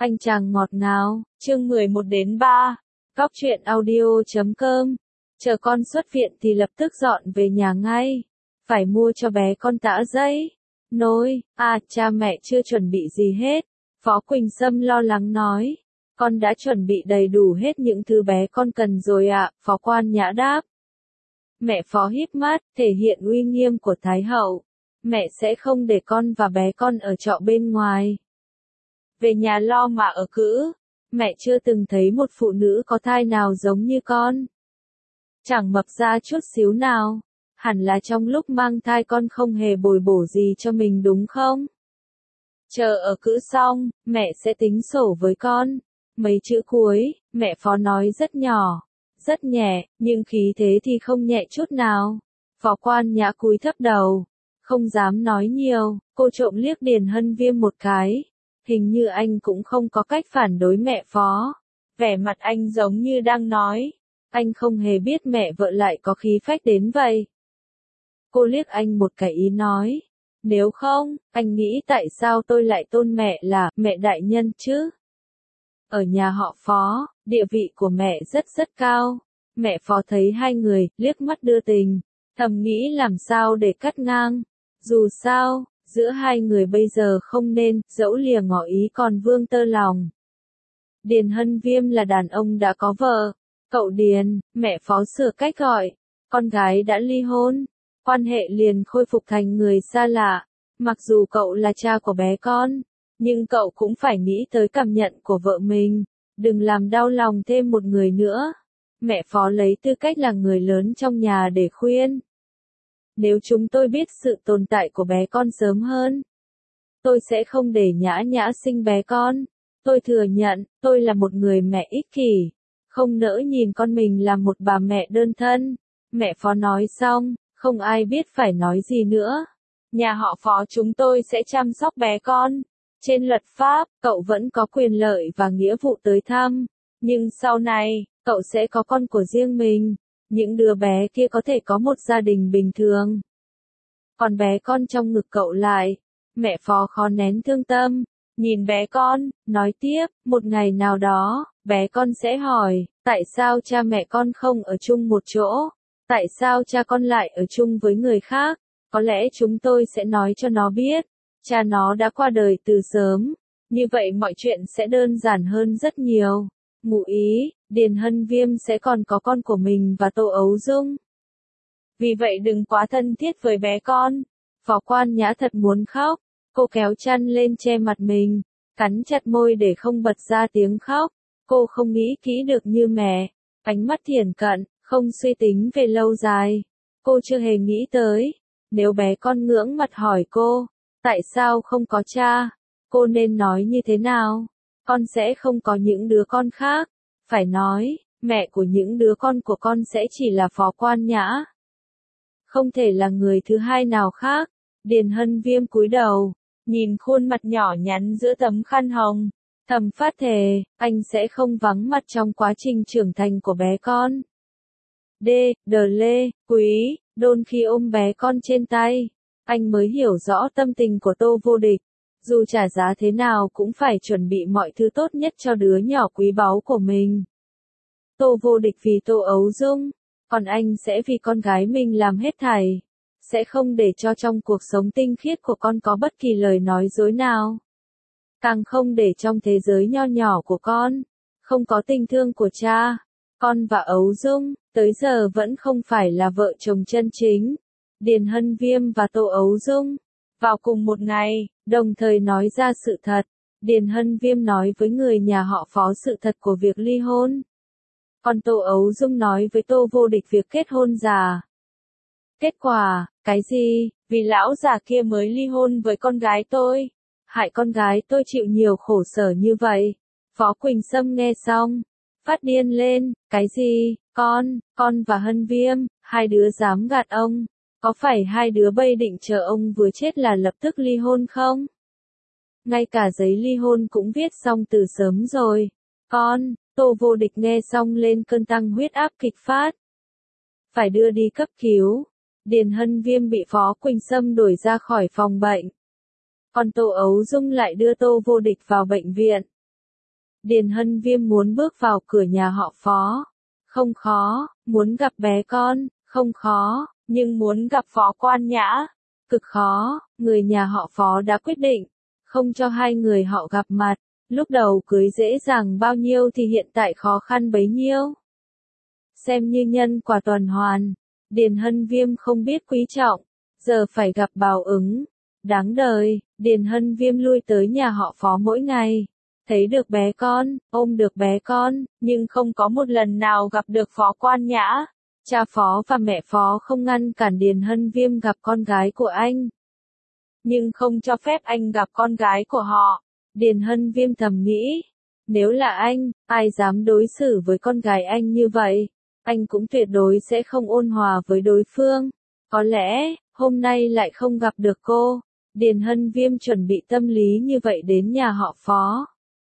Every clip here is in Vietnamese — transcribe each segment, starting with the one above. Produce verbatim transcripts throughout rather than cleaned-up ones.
Anh chàng ngọt ngào, chương mười một đến ba, Góc truyện audio chấm com. Chờ con xuất viện thì lập tức dọn về nhà ngay. Phải mua cho bé con tã giấy, nồi, à cha mẹ chưa chuẩn bị gì hết. Phó Quỳnh Sâm lo lắng nói. Con đã chuẩn bị đầy đủ hết những thứ bé con cần rồi ạ, Phó Quan Nhã đáp. Mẹ Phó híp mắt, thể hiện uy nghiêm của Thái Hậu. Mẹ sẽ không để con và bé con ở trọ bên ngoài. Về nhà lo mà ở cữ. Mẹ chưa từng thấy một phụ nữ có thai nào giống như con. Chẳng mập ra chút xíu nào. Hẳn là trong lúc mang thai con không hề bồi bổ gì cho mình đúng không? Chờ ở cữ xong, mẹ sẽ tính sổ với con. Mấy chữ cuối, mẹ Phó nói rất nhỏ, rất nhẹ, nhưng khí thế thì không nhẹ chút nào. Phó Quan Nhã cúi thấp đầu, không dám nói nhiều, cô trộm liếc Điền Hân Viêm một cái. Hình như anh cũng không có cách phản đối mẹ Phó. Vẻ mặt anh giống như đang nói, anh không hề biết mẹ vợ lại có khí phách đến vậy. Cô liếc anh một cái ý nói, nếu không, anh nghĩ tại sao tôi lại tôn mẹ là mẹ đại nhân chứ? Ở nhà họ Phó, địa vị của mẹ rất rất cao. Mẹ Phó thấy hai người, liếc mắt đưa tình, thầm nghĩ làm sao để cắt ngang. Dù sao, giữa hai người bây giờ không nên, dẫu lìa ngỏ ý còn vương tơ lòng. Điền Hân Viêm là đàn ông đã có vợ. Cậu Điền, mẹ Phó sửa cách gọi. Con gái đã ly hôn. Quan hệ liền khôi phục thành người xa lạ. Mặc dù cậu là cha của bé con, nhưng cậu cũng phải nghĩ tới cảm nhận của vợ mình. Đừng làm đau lòng thêm một người nữa. Mẹ Phó lấy tư cách là người lớn trong nhà để khuyên. Nếu chúng tôi biết sự tồn tại của bé con sớm hơn, tôi sẽ không để Nhã Nhã sinh bé con. Tôi thừa nhận, tôi là một người mẹ ích kỷ, không nỡ nhìn con mình là một bà mẹ đơn thân. Mẹ Phó nói xong, không ai biết phải nói gì nữa. Nhà họ Phó chúng tôi sẽ chăm sóc bé con. Trên luật pháp, cậu vẫn có quyền lợi và nghĩa vụ tới thăm. Nhưng sau này, cậu sẽ có con của riêng mình. Những đứa bé kia có thể có một gia đình bình thường. Còn bé con trong ngực cậu lại. Mẹ Phó khó nén thương tâm. Nhìn bé con, nói tiếp, một ngày nào đó, bé con sẽ hỏi, tại sao cha mẹ con không ở chung một chỗ? Tại sao cha con lại ở chung với người khác? Có lẽ chúng tôi sẽ nói cho nó biết, cha nó đã qua đời từ sớm. Như vậy mọi chuyện sẽ đơn giản hơn rất nhiều. Ngụ ý, Điền Hân Viêm sẽ còn có con của mình và Tô Ấu Dung. Vì vậy đừng quá thân thiết với bé con. Phó Quan Nhã thật muốn khóc. Cô kéo chăn lên che mặt mình, cắn chặt môi để không bật ra tiếng khóc. Cô không nghĩ kỹ được như mẹ. Ánh mắt thiển cận, không suy tính về lâu dài. Cô chưa hề nghĩ tới, nếu bé con ngưỡng mặt hỏi cô, tại sao không có cha? Cô nên nói như thế nào? Con sẽ không có những đứa con khác. Phải nói, mẹ của những đứa con của con sẽ chỉ là Phó Quan Nhã. Không thể là người thứ hai nào khác. Điền Hân Viêm cúi đầu, nhìn khuôn mặt nhỏ nhắn giữa tấm khăn hồng. Thầm phát thề, anh sẽ không vắng mặt trong quá trình trưởng thành của bé con. D. Đờ Lê, Quý, Đôn khi ôm bé con trên tay, anh mới hiểu rõ tâm tình của Tô Vô Địch. Dù trả giá thế nào cũng phải chuẩn bị mọi thứ tốt nhất cho đứa nhỏ quý báu của mình. Tô Vô Địch vì Tô Ấu Dung, còn anh sẽ vì con gái mình làm hết thảy. Sẽ không để cho trong cuộc sống tinh khiết của con có bất kỳ lời nói dối nào. Càng không để trong thế giới nho nhỏ của con, không có tình thương của cha. Con và Ấu Dung, tới giờ vẫn không phải là vợ chồng chân chính. Điền Hân Viêm và Tô Ấu Dung, vào cùng một ngày, đồng thời nói ra sự thật. Điền Hân Viêm nói với người nhà họ Phó sự thật của việc ly hôn. Còn Tô Ấu Dung nói với Tô Vô Địch việc kết hôn già. Kết quả, cái gì? Vì lão già kia mới ly hôn với con gái tôi. Hại con gái tôi chịu nhiều khổ sở như vậy. Phó Quỳnh Sâm nghe xong, phát điên lên, cái gì? Con, con và Hân Viêm, hai đứa dám gạt ông. Có phải hai đứa bây định chờ ông vừa chết là lập tức ly hôn không? Ngay cả giấy ly hôn cũng viết xong từ sớm rồi. Con, Tô Vô Địch nghe xong lên cơn tăng huyết áp kịch phát. Phải đưa đi cấp cứu. Điền Hân Viêm bị Phó Quỳnh Sâm đuổi ra khỏi phòng bệnh. Còn Tô Ấu Dung lại đưa Tô Vô Địch vào bệnh viện. Điền Hân Viêm muốn bước vào cửa nhà họ Phó. Không khó, muốn gặp bé con, không khó, nhưng muốn gặp Phó Quan Nhã, cực khó, người nhà họ Phó đã quyết định, không cho hai người họ gặp mặt, lúc đầu cưới dễ dàng bao nhiêu thì hiện tại khó khăn bấy nhiêu. Xem như nhân quả tuần hoàn, Điền Hân Viêm không biết quý trọng, giờ phải gặp báo ứng. Đáng đời, Điền Hân Viêm lui tới nhà họ Phó mỗi ngày, thấy được bé con, ôm được bé con, nhưng không có một lần nào gặp được Phó Quan Nhã. Cha Phó và mẹ Phó không ngăn cản Điền Hân Viêm gặp con gái của anh, nhưng không cho phép anh gặp con gái của họ. Điền Hân Viêm thầm nghĩ, nếu là anh, ai dám đối xử với con gái anh như vậy, anh cũng tuyệt đối sẽ không ôn hòa với đối phương. Có lẽ, hôm nay lại không gặp được cô. Điền Hân Viêm chuẩn bị tâm lý như vậy đến nhà họ Phó.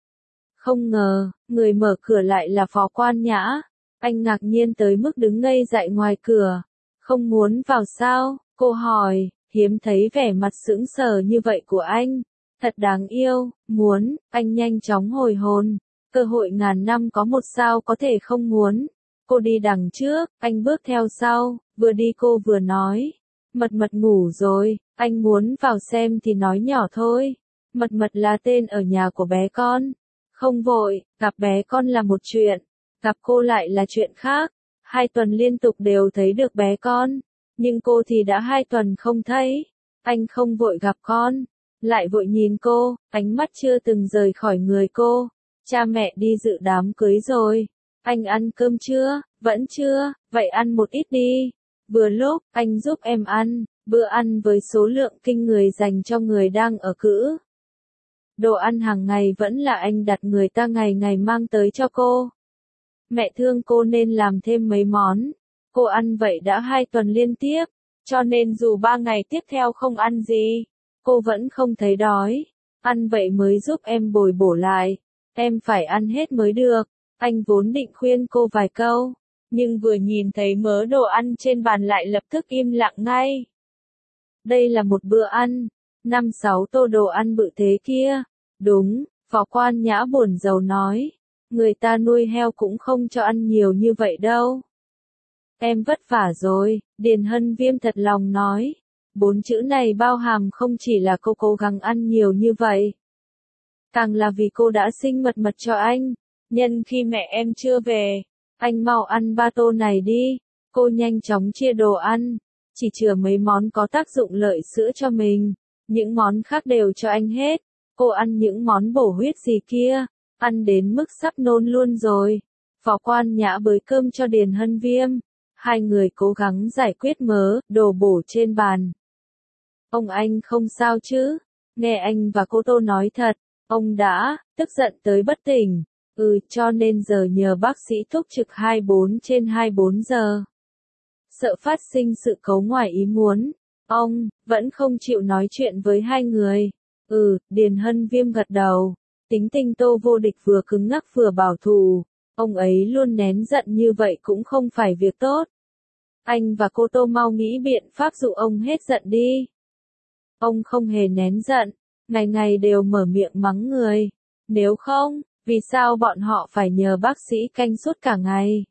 Không ngờ, người mở cửa lại là Phó Quan Nhã. Anh ngạc nhiên tới mức đứng ngây dại ngoài cửa. Không muốn vào sao? Cô hỏi, hiếm thấy vẻ mặt sững sờ như vậy của anh. Thật đáng yêu, muốn, anh nhanh chóng hồi hồn. Cơ hội ngàn năm có một sao có thể không muốn. Cô đi đằng trước, anh bước theo sau, vừa đi cô vừa nói. Mật Mật ngủ rồi, anh muốn vào xem thì nói nhỏ thôi. Mật Mật là tên ở nhà của bé con. Không vội, gặp bé con là một chuyện, gặp cô lại là chuyện khác. Hai tuần liên tục đều thấy được bé con, nhưng cô thì đã hai tuần không thấy. Anh không vội gặp con, lại vội nhìn cô, ánh mắt chưa từng rời khỏi người cô. Cha mẹ đi dự đám cưới rồi. Anh ăn cơm chưa? Vẫn chưa, vậy ăn một ít đi. Vừa lúc, anh giúp em ăn, bữa ăn với số lượng kinh người dành cho người đang ở cữ. Đồ ăn hàng ngày vẫn là anh đặt người ta ngày ngày mang tới cho cô. Mẹ thương cô nên làm thêm mấy món. Cô ăn vậy đã hai tuần liên tiếp, cho nên dù ba ngày tiếp theo không ăn gì, cô vẫn không thấy đói. Ăn vậy mới giúp em bồi bổ lại. Em phải ăn hết mới được. Anh vốn định khuyên cô vài câu, nhưng vừa nhìn thấy mớ đồ ăn trên bàn lại lập tức im lặng ngay. Đây là một bữa ăn, năm sáu tô đồ ăn bự thế kia. Đúng, Phó Quan Nhã buồn rầu nói, người ta nuôi heo cũng không cho ăn nhiều như vậy đâu. Em vất vả rồi, Điền Hân Viêm thật lòng nói. Bốn chữ này bao hàm không chỉ là cô cố gắng ăn nhiều như vậy, càng là vì cô đã sinh Mật Mật cho anh. Nhân khi mẹ em chưa về, anh mau ăn ba tô này đi. Cô nhanh chóng chia đồ ăn, chỉ chừa mấy món có tác dụng lợi sữa cho mình, những món khác đều cho anh hết. Cô ăn những món bổ huyết gì kia, ăn đến mức sắp nôn luôn rồi. Phó Quan Nhã bới cơm cho Điền Hân Viêm, hai người cố gắng giải quyết mớ đồ bổ trên bàn. Ông anh không sao chứ? Nghe anh và cô Tô nói thật, ông đã tức giận tới bất tỉnh. Ừ, cho nên giờ nhờ bác sĩ túc trực hai mươi bốn trên hai mươi bốn giờ. Sợ phát sinh sự cố ngoài ý muốn, ông vẫn không chịu nói chuyện với hai người. Ừ, Điền Hân Viêm gật đầu. Tính tình Tô Vô Địch vừa cứng ngắc vừa bảo thủ. Ông ấy luôn nén giận như vậy cũng không phải việc tốt. Anh và cô Tô mau nghĩ biện pháp dụ ông hết giận đi. Ông không hề nén giận, ngày ngày đều mở miệng mắng người. Nếu không, vì sao bọn họ phải nhờ bác sĩ canh suốt cả ngày?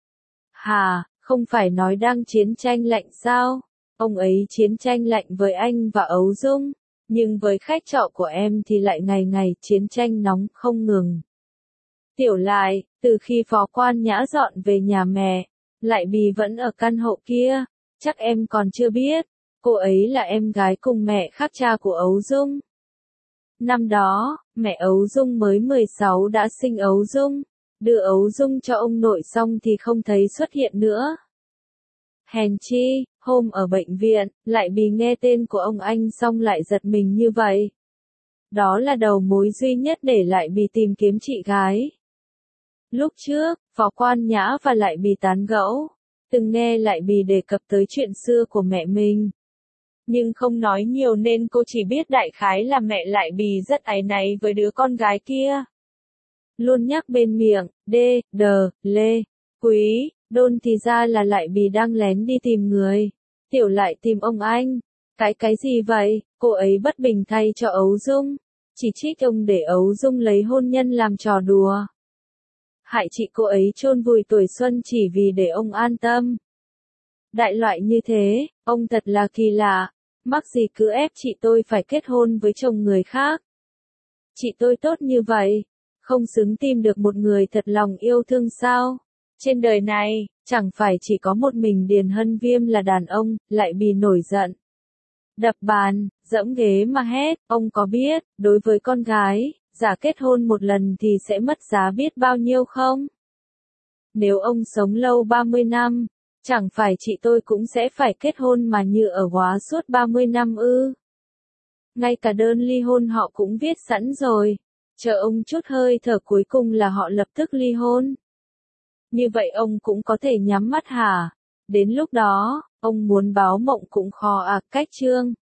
Hà, không phải nói đang chiến tranh lạnh sao? Ông ấy chiến tranh lạnh với anh và Ấu Dung, nhưng với khách trọ của em thì lại ngày ngày chiến tranh nóng không ngừng. Tiểu Lại, từ khi Phó Quan Nhã dọn về nhà mẹ, Lại Bì vẫn ở căn hộ kia, chắc em còn chưa biết, cô ấy là em gái cùng mẹ khác cha của Ấu Dung. Năm đó, mẹ Ấu Dung mới mười sáu đã sinh Ấu Dung, đưa Ấu Dung cho ông nội xong thì không thấy xuất hiện nữa. Hèn chi, hôm ở bệnh viện, Lại Bì nghe tên của ông anh xong lại giật mình như vậy. Đó là đầu mối duy nhất để Lại Bì tìm kiếm chị gái. Lúc trước, Phó Quan Nhã và Lại Bì tán gẫu, từng nghe Lại Bì đề cập tới chuyện xưa của mẹ mình. Nhưng không nói nhiều nên cô chỉ biết đại khái là mẹ Lại Bì rất áy náy với đứa con gái kia. Luôn nhắc bên miệng, đê, đờ, lê, quý, đôn thì ra là Lại Bì đang lén đi tìm người. Tiểu Lại tìm ông anh. Cái cái gì vậy? Cô ấy bất bình thay cho Ấu Dung. chỉ trích ông để Ấu Dung lấy hôn nhân làm trò đùa. Hại chị cô ấy chôn vùi tuổi xuân chỉ vì để ông an tâm. Đại loại như thế, ông thật là kỳ lạ, mắc gì cứ ép chị tôi phải kết hôn với chồng người khác. Chị tôi tốt như vậy, không xứng tìm được một người thật lòng yêu thương sao? Trên đời này, chẳng phải chỉ có một mình Điền Hân Viêm là đàn ông, lại bị nổi giận. Đập bàn, giẫm ghế mà hét, ông có biết, đối với con gái, giả kết hôn một lần thì sẽ mất giá biết bao nhiêu không? Nếu ông sống lâu ba mươi năm, chẳng phải chị tôi cũng sẽ phải kết hôn mà như ở góa suốt ba mươi năm ư? Ngay cả đơn ly hôn họ cũng viết sẵn rồi, chờ ông chút hơi thở cuối cùng là họ lập tức ly hôn. Như vậy ông cũng có thể nhắm mắt hả? Đến lúc đó, ông muốn báo mộng cũng khó à, cách chương.